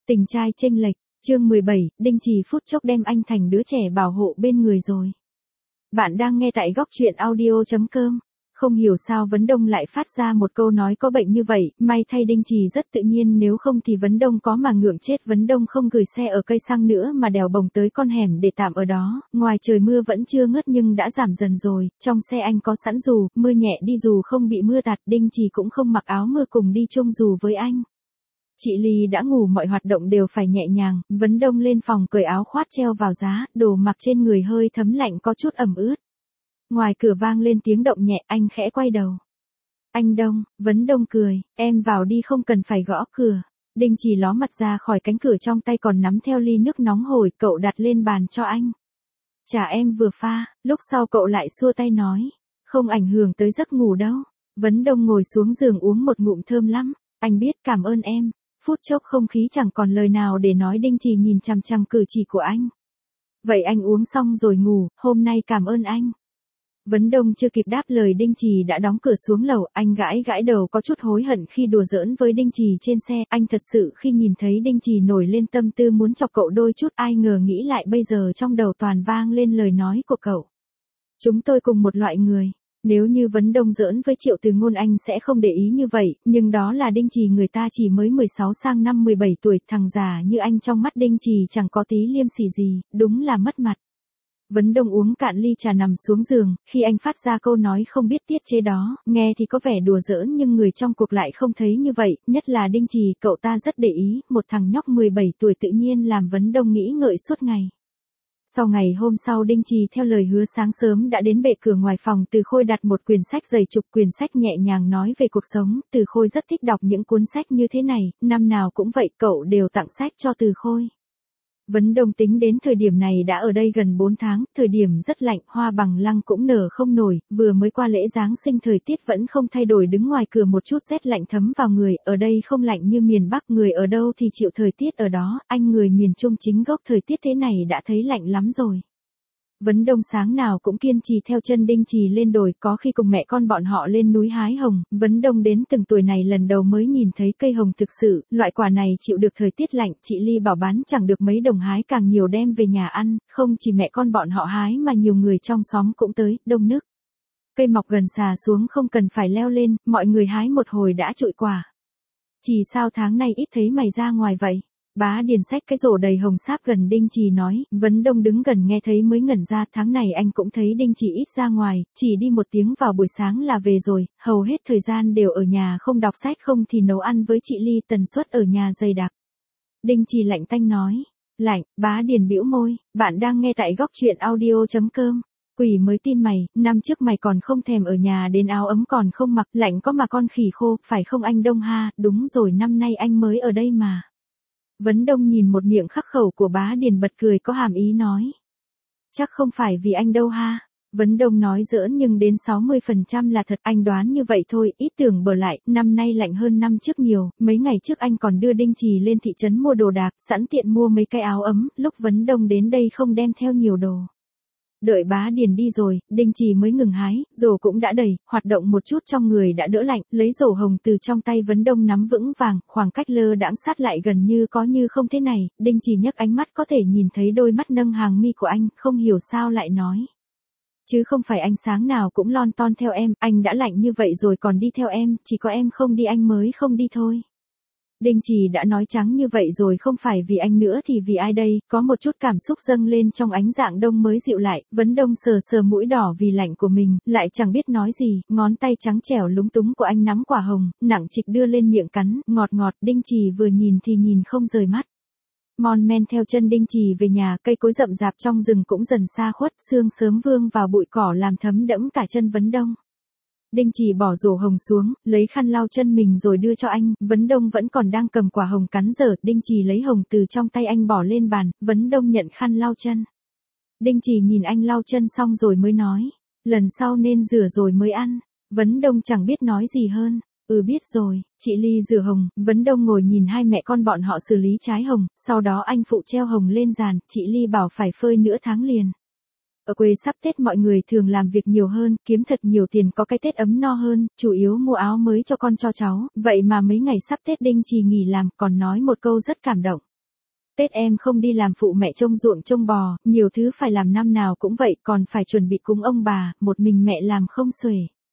Tình trai chênh lệch, chương 17, Đinh Trì phút chốc đem anh thành đứa trẻ bảo hộ bên người rồi. Bạn đang nghe tại góc truyện audio.com. Không hiểu sao Vấn Đông lại phát ra một câu nói có bệnh như vậy, may thay Đinh Trì rất tự nhiên, nếu không thì Vấn Đông có mà ngượng chết. Vấn Đông không gửi xe ở cây xăng nữa mà đèo bồng tới con hẻm để tạm ở đó, ngoài trời mưa vẫn chưa ngớt nhưng đã giảm dần rồi, trong xe anh có sẵn dù, mưa nhẹ đi dù không bị mưa tạt. Đinh Trì cũng không mặc áo mưa cùng đi chung dù với anh. Chị Ly đã ngủ, mọi hoạt động đều phải nhẹ nhàng. Vấn Đông lên phòng cởi áo khoác treo vào giá, đồ mặc trên người hơi thấm lạnh có chút ẩm ướt. Ngoài cửa vang lên tiếng động nhẹ, anh khẽ quay đầu. Anh Đông, Vấn Đông cười, em vào đi không cần phải gõ cửa. Đinh Trì ló mặt ra khỏi cánh cửa, trong tay còn nắm theo ly nước nóng hổi, cậu đặt lên bàn cho anh. Trà em vừa pha. Lúc sau cậu lại xua tay nói, không ảnh hưởng tới giấc ngủ đâu. Vấn Đông ngồi xuống giường uống một ngụm thơm lắm. Anh biết, cảm ơn em. Phút chốc không khí chẳng còn lời nào để nói. Đinh Trì nhìn chằm chằm cử chỉ của anh. Vậy anh uống xong rồi ngủ, hôm nay cảm ơn anh. Vấn Đông chưa kịp đáp lời, Đinh Trì đã đóng cửa xuống lầu. Anh gãi gãi đầu, có chút hối hận khi đùa giỡn với Đinh Trì trên xe. Anh thật sự khi nhìn thấy Đinh Trì nổi lên tâm tư muốn chọc cậu đôi chút, ai ngờ nghĩ lại bây giờ trong đầu toàn vang lên lời nói của cậu. Chúng tôi cùng một loại người. Nếu như Vấn Đông giỡn với Triệu Từ Ngôn anh sẽ không để ý như vậy, nhưng đó là Đinh Trì, người ta chỉ mới 16 sang năm 17 tuổi, thằng già như anh trong mắt Đinh Trì chẳng có tí liêm sỉ gì, đúng là mất mặt. Vấn Đông uống cạn ly trà nằm xuống giường, khi anh phát ra câu nói không biết tiết chế đó, nghe thì có vẻ đùa giỡn nhưng người trong cuộc lại không thấy như vậy, nhất là Đinh Trì, cậu ta rất để ý, một thằng nhóc 17 tuổi tự nhiên làm Vấn Đông nghĩ ngợi suốt ngày. Sau ngày hôm sau, Đinh Trì theo lời hứa sáng sớm đã đến bệ cửa ngoài phòng Từ Khôi, đặt một quyển sách dày chục quyển sách nhẹ nhàng nói về cuộc sống. Từ Khôi rất thích đọc những cuốn sách như thế này, năm nào cũng vậy, cậu đều tặng sách cho Từ Khôi. Vấn Đông tính đến thời điểm này đã ở đây gần 4 tháng, thời điểm rất lạnh, hoa bằng lăng cũng nở không nổi, vừa mới qua lễ Giáng sinh thời tiết vẫn không thay đổi, đứng ngoài cửa một chút rét lạnh thấm vào người, ở đây không lạnh như miền Bắc, người ở đâu thì chịu thời tiết ở đó, anh người miền Trung chính gốc thời tiết thế này đã thấy lạnh lắm rồi. Vấn Đông sáng nào cũng kiên trì theo chân Đinh Trì lên đồi, có khi cùng mẹ con bọn họ lên núi hái hồng. Vấn Đông đến từng tuổi này lần đầu mới nhìn thấy cây hồng thực sự, loại quả này chịu được thời tiết lạnh. Chị Ly bảo bán chẳng được mấy đồng, hái càng nhiều đem về nhà ăn, không chỉ mẹ con bọn họ hái mà nhiều người trong xóm cũng tới, đông nức. Cây mọc gần xà xuống không cần phải leo lên, mọi người hái một hồi đã trụi quả. Chỉ sao tháng này ít thấy mày ra ngoài vậy? Bá Điền xách cái rổ đầy hồng sáp gần Đinh Trì nói. Vấn Đông đứng gần nghe thấy mới ngẩn ra, tháng này anh cũng thấy Đinh Trì ít ra ngoài, chỉ đi một tiếng vào buổi sáng là về rồi, hầu hết thời gian đều ở nhà, không đọc sách không thì nấu ăn với chị Ly, tần suất ở nhà dày đặc. Đinh Trì lạnh tanh nói. Lạnh. Bá Điền bĩu môi. Bạn đang nghe tại góc truyện audio.com. Quỷ mới tin mày, năm trước mày còn không thèm ở nhà đến áo ấm còn không mặc, lạnh có mà con khỉ khô, phải không anh Đông ha? Đúng rồi, năm nay anh mới ở đây mà. Vấn Đông nhìn một miệng khắc khẩu của Bá Điền bật cười có hàm ý nói. Chắc không phải vì anh đâu ha. Vấn Đông nói giỡn nhưng đến 60% là thật, anh đoán như vậy thôi, ít tưởng bờ lại, năm nay lạnh hơn năm trước nhiều, mấy ngày trước anh còn đưa Đinh Trì lên thị trấn mua đồ đạc, sẵn tiện mua mấy cái áo ấm, lúc Vấn Đông đến đây không đem theo nhiều đồ. Đợi Bá Điền đi rồi, Đinh Trì mới ngừng hái, rổ cũng đã đầy, hoạt động một chút trong người đã đỡ lạnh, lấy rổ hồng từ trong tay Vấn Đông nắm vững vàng, khoảng cách lơ đãng sát lại gần như có như không thế này, Đinh Trì nhấc ánh mắt có thể nhìn thấy đôi mắt nâng hàng mi của anh, không hiểu sao lại nói. Chứ không phải anh sáng nào cũng lon ton theo em, anh đã lạnh như vậy rồi còn đi theo em, chỉ có em không đi anh mới không đi thôi. Đinh Trì đã nói trắng như vậy rồi, không phải vì anh nữa thì vì ai đây, có một chút cảm xúc dâng lên trong ánh dạng Đông mới dịu lại. Vấn Đông sờ sờ mũi đỏ vì lạnh của mình, lại chẳng biết nói gì, ngón tay trắng trẻo lúng túng của anh nắm quả hồng, nặng trịch đưa lên miệng cắn, ngọt ngọt. Đinh Trì vừa nhìn thì nhìn không rời mắt. Mon men theo chân Đinh Trì về nhà, cây cối rậm rạp trong rừng cũng dần xa khuất, sương sớm vương vào bụi cỏ làm thấm đẫm cả chân Vấn Đông. Đinh Trì bỏ rổ hồng xuống, lấy khăn lau chân mình rồi đưa cho anh, Vấn Đông vẫn còn đang cầm quả hồng cắn dở, Đinh Trì lấy hồng từ trong tay anh bỏ lên bàn, Vấn Đông nhận khăn lau chân. Đinh Trì nhìn anh lau chân xong rồi mới nói, lần sau nên rửa rồi mới ăn. Vấn Đông chẳng biết nói gì hơn. Biết rồi. Chị Ly rửa hồng, Vấn Đông ngồi nhìn hai mẹ con bọn họ xử lý trái hồng, sau đó anh phụ treo hồng lên giàn, chị Ly bảo phải phơi nửa tháng liền. Ở quê sắp Tết mọi người thường làm việc nhiều hơn, kiếm thật nhiều tiền có cái Tết ấm no hơn, chủ yếu mua áo mới cho con cho cháu, vậy mà mấy ngày sắp Tết Đinh Trì nghỉ làm, còn nói một câu rất cảm động. Tết em không đi làm phụ mẹ trông ruộng trông bò, nhiều thứ phải làm năm nào cũng vậy, còn phải chuẩn bị cúng ông bà, một mình mẹ làm không xuể.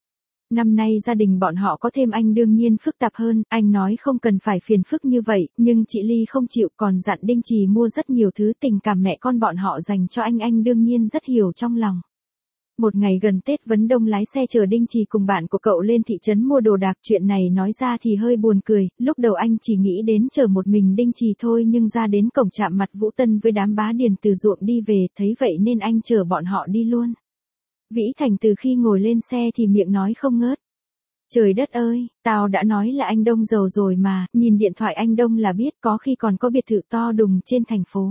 Năm nay gia đình bọn họ có thêm anh đương nhiên phức tạp hơn, anh nói không cần phải phiền phức như vậy, nhưng chị Ly không chịu, còn dặn Đinh Trì mua rất nhiều thứ, tình cảm mẹ con bọn họ dành cho anh đương nhiên rất hiểu trong lòng. Một ngày gần Tết, Vấn Đông lái xe chở Đinh Trì cùng bạn của cậu lên thị trấn mua đồ đạc, chuyện này nói ra thì hơi buồn cười, lúc đầu anh chỉ nghĩ đến chở một mình Đinh Trì thôi, nhưng ra đến cổng chạm mặt Vũ Tân với đám bá điền từ ruộng đi về, thấy vậy nên anh chở bọn họ đi luôn. Vĩ Thành từ khi ngồi lên xe thì miệng nói không ngớt. Trời đất ơi, tao đã nói là anh Đông giàu rồi mà, nhìn điện thoại anh Đông là biết, có khi còn có biệt thự to đùng trên thành phố.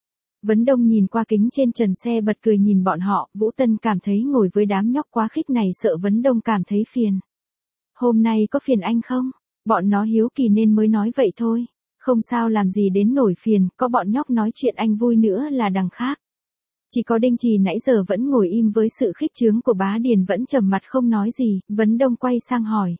Vấn Đông nhìn qua kính trên trần xe bật cười nhìn bọn họ, Vũ Tân cảm thấy ngồi với đám nhóc quá khích này sợ Vấn Đông cảm thấy phiền. Hôm nay có phiền anh không? Bọn nó hiếu kỳ nên mới nói vậy thôi. Không sao làm gì đến nổi phiền, có bọn nhóc nói chuyện anh vui nữa là đằng khác. Chỉ có Đinh Trì nãy giờ vẫn ngồi im với sự khích chướng của bá điền vẫn trầm mặt không nói gì, Vấn Đông quay sang hỏi.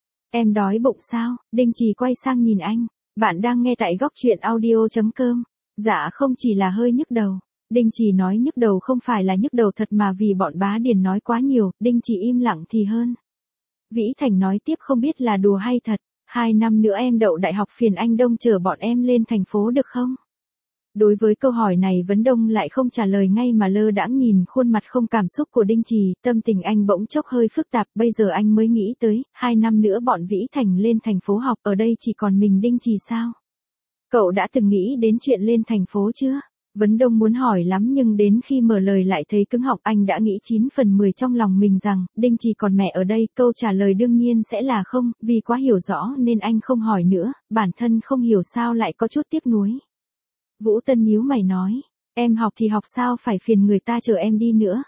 Em đói bụng sao? Đinh Trì quay sang nhìn anh. Bạn đang nghe tại góc truyện audio.com. Dạ không, chỉ là hơi nhức đầu. Đinh Trì nói nhức đầu không phải là nhức đầu thật mà vì bọn bá điền nói quá nhiều, Đinh Trì im lặng thì hơn. Vĩ Thành nói tiếp không biết là đùa hay thật, 2 năm nữa em đậu đại học phiền anh Đông chở bọn em lên thành phố được không? Đối với câu hỏi này Vấn Đông lại không trả lời ngay mà lơ đãng nhìn khuôn mặt không cảm xúc của Đinh Trì, tâm tình anh bỗng chốc hơi phức tạp, bây giờ anh mới nghĩ tới, 2 năm nữa bọn Vĩ Thành lên thành phố học, ở đây chỉ còn mình Đinh Trì sao? Cậu đã từng nghĩ đến chuyện lên thành phố chưa? Vấn Đông muốn hỏi lắm nhưng đến khi mở lời lại thấy cứng họng, anh đã nghĩ 9 phần 10 trong lòng mình rằng, Đinh Trì còn mẹ ở đây, câu trả lời đương nhiên sẽ là không, vì quá hiểu rõ nên anh không hỏi nữa, bản thân không hiểu sao lại có chút tiếc nuối. Vũ Tân nhíu mày nói, em học thì học sao phải phiền người ta chở em đi nữa.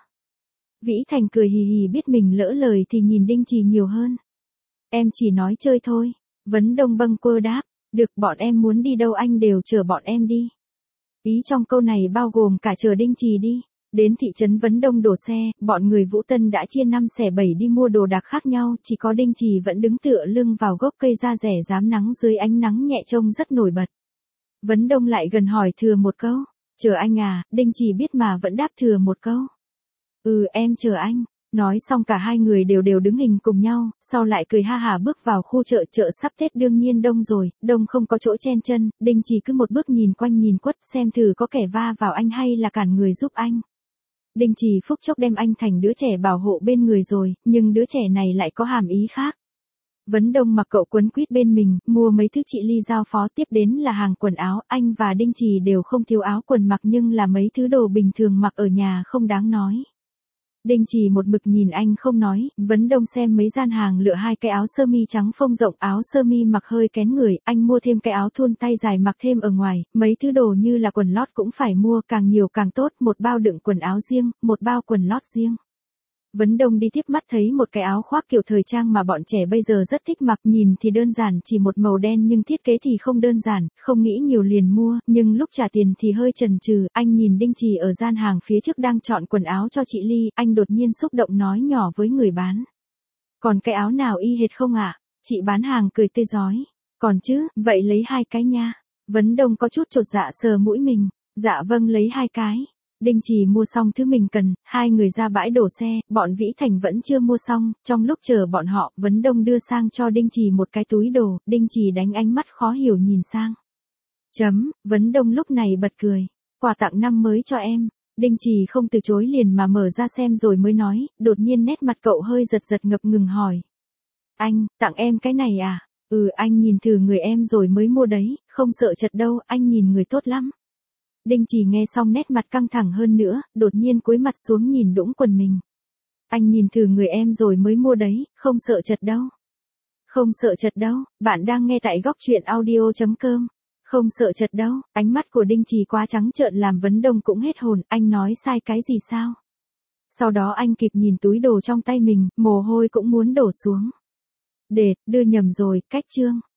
Vĩ Thành cười hì hì biết mình lỡ lời thì nhìn Đinh Trì nhiều hơn. Em chỉ nói chơi thôi. Vấn Đông bâng quơ đáp, được bọn em muốn đi đâu anh đều chở bọn em đi. Ý trong câu này bao gồm cả chở Đinh Trì đi. Đến thị trấn Vấn Đông đổ xe, bọn người Vũ Tân đã chia 5 xẻ 7 đi mua đồ đạc khác nhau, chỉ có Đinh Trì vẫn đứng tựa lưng vào gốc cây da rẻ rám nắng dưới ánh nắng nhẹ trông rất nổi bật. Vấn Đông lại gần hỏi thừa một câu, chờ anh à, Đinh Trì biết mà vẫn đáp thừa một câu. Em chờ anh. Nói xong cả hai người đều đứng hình cùng nhau, sau lại cười ha hả bước vào khu chợ, chợ sắp Tết đương nhiên đông rồi, đông không có chỗ chen chân, Đinh Trì cứ một bước nhìn quanh nhìn quất xem thử có kẻ va vào anh hay là cản người giúp anh. Đinh Trì phút chốc đem anh thành đứa trẻ bảo hộ bên người rồi, nhưng đứa trẻ này lại có hàm ý khác. Vấn Đông mặc cậu quấn quýt bên mình, mua mấy thứ chị Ly giao phó, tiếp đến là hàng quần áo, anh và Đinh Trì đều không thiếu áo quần mặc nhưng là mấy thứ đồ bình thường mặc ở nhà không đáng nói. Đinh Trì một mực nhìn anh không nói, Vấn Đông xem mấy gian hàng lựa 2 cái áo sơ mi trắng phông rộng, áo sơ mi mặc hơi kén người, anh mua thêm cái áo thun tay dài mặc thêm ở ngoài, mấy thứ đồ như là quần lót cũng phải mua, càng nhiều càng tốt, một bao đựng quần áo riêng, một bao quần lót riêng. Vấn Đông đi tiếp mắt thấy một cái áo khoác kiểu thời trang mà bọn trẻ bây giờ rất thích mặc, nhìn thì đơn giản chỉ một màu đen nhưng thiết kế thì không đơn giản, không nghĩ nhiều liền mua, nhưng lúc trả tiền thì hơi chần chừ, anh nhìn Đinh Trì ở gian hàng phía trước đang chọn quần áo cho chị Ly, anh đột nhiên xúc động nói nhỏ với người bán. Còn cái áo nào y hệt không ạ? Chị bán hàng cười tươi rói. Còn chứ, vậy lấy 2 cái nha. Vấn Đông có chút chột dạ sờ mũi mình. Dạ vâng lấy 2 cái. Đinh Trì mua xong thứ mình cần, hai người ra bãi đổ xe, bọn Vĩ Thành vẫn chưa mua xong, trong lúc chờ bọn họ, Vấn Đông đưa sang cho Đinh Trì một cái túi đồ, Đinh Trì đánh ánh mắt khó hiểu nhìn sang. Vấn Đông lúc này bật cười, quà tặng năm mới cho em. Đinh Trì không từ chối liền mà mở ra xem rồi mới nói, đột nhiên nét mặt cậu hơi giật ngập ngừng hỏi. Anh, tặng em cái này à? Anh nhìn thử người em rồi mới mua đấy, không sợ chật đâu, anh nhìn người tốt lắm. Đinh Trì nghe xong nét mặt căng thẳng hơn nữa, đột nhiên cúi mặt xuống nhìn đũng quần mình. Anh nhìn thử người em rồi mới mua đấy, không sợ chật đâu. Không sợ chật đâu, bạn đang nghe tại góc truyện audio.com. Không sợ chật đâu, ánh mắt của Đinh Trì quá trắng trợn làm Vấn Đông cũng hết hồn, anh nói sai cái gì sao? Sau đó anh kịp nhìn túi đồ trong tay mình, mồ hôi cũng muốn đổ xuống. Đưa nhầm rồi, cách chương.